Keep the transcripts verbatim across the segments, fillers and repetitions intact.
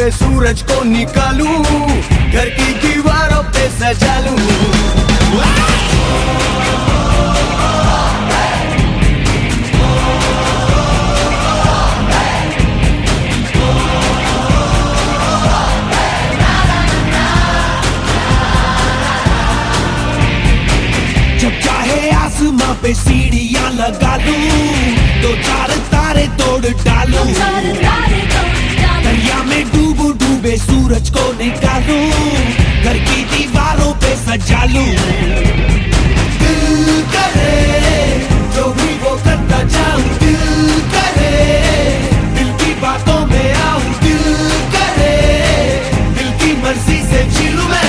डूबे सूरज को निकालूं, घर की दीवारों पे सजा लूं। जब चाहे आसमां पे सीढ़ियां लगा लूं, दो चार तारे तोड़ डालूं, दरिया में डूबू डूबे सूरज को निकालूं, घर की दीवारों पे सजा लूं। दिल करे जो भी वो करता जाऊं, दिल करे दिल की बातों में आऊं, दिल करे दिल की मर्जी से जीऊं मैं।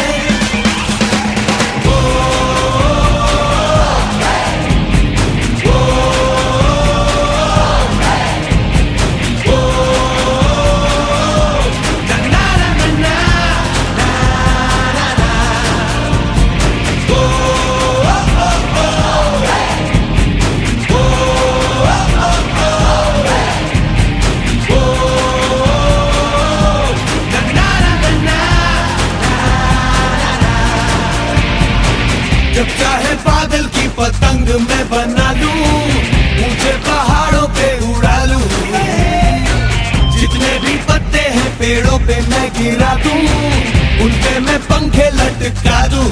जब चाहे बादल की पतंग मैं बना लूं, ऊंचे पहाड़ों पे उड़ा लूं, जितने भी पत्ते हैं पेड़ों पे मैं गिरा दूं, उनपे मैं पंखे लटका दूं।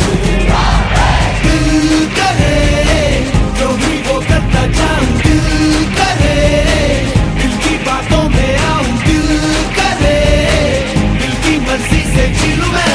दिल करे जो भी वो करता जाऊं, दिल करे दिल की बातों में आऊं, दिल करे दिल की मर्जी से जीऊं मैं।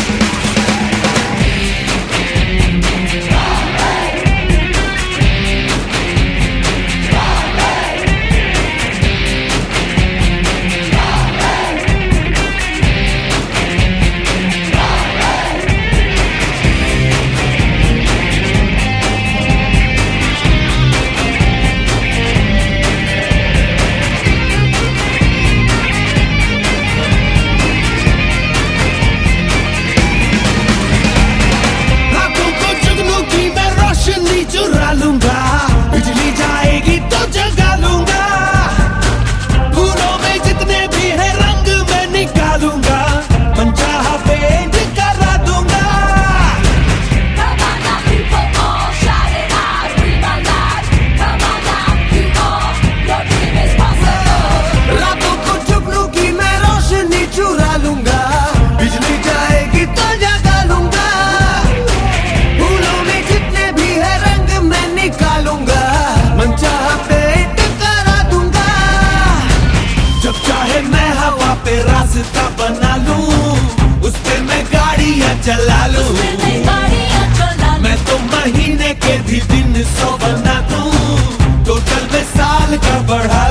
चुरा लूंगा, बिजली जाएगी तो जगा लूंगा, फूलों में जितने भी है रंग मैं निकालूंगा, मनचाहा पेंट करा दूंगा। Come on now, people all shout it out, dream alive. Come on now, you all, your dream is possible. रातों को जुगनू की मैं रोशनी चुरा लूंगा, बिजली जाएगी तो जगा लूंगा, फूलों में जितने भी है मैं निकालूंगा, मनचाहा पेंट करा दूंगा। जब चाहे मैं हवा पे रास्ता बना लूं, उस पे मैं गाड़ियां चला लूं, मैं तो महीने के भी दिन सौ बना दूं, टोटल में साल का बढ़ा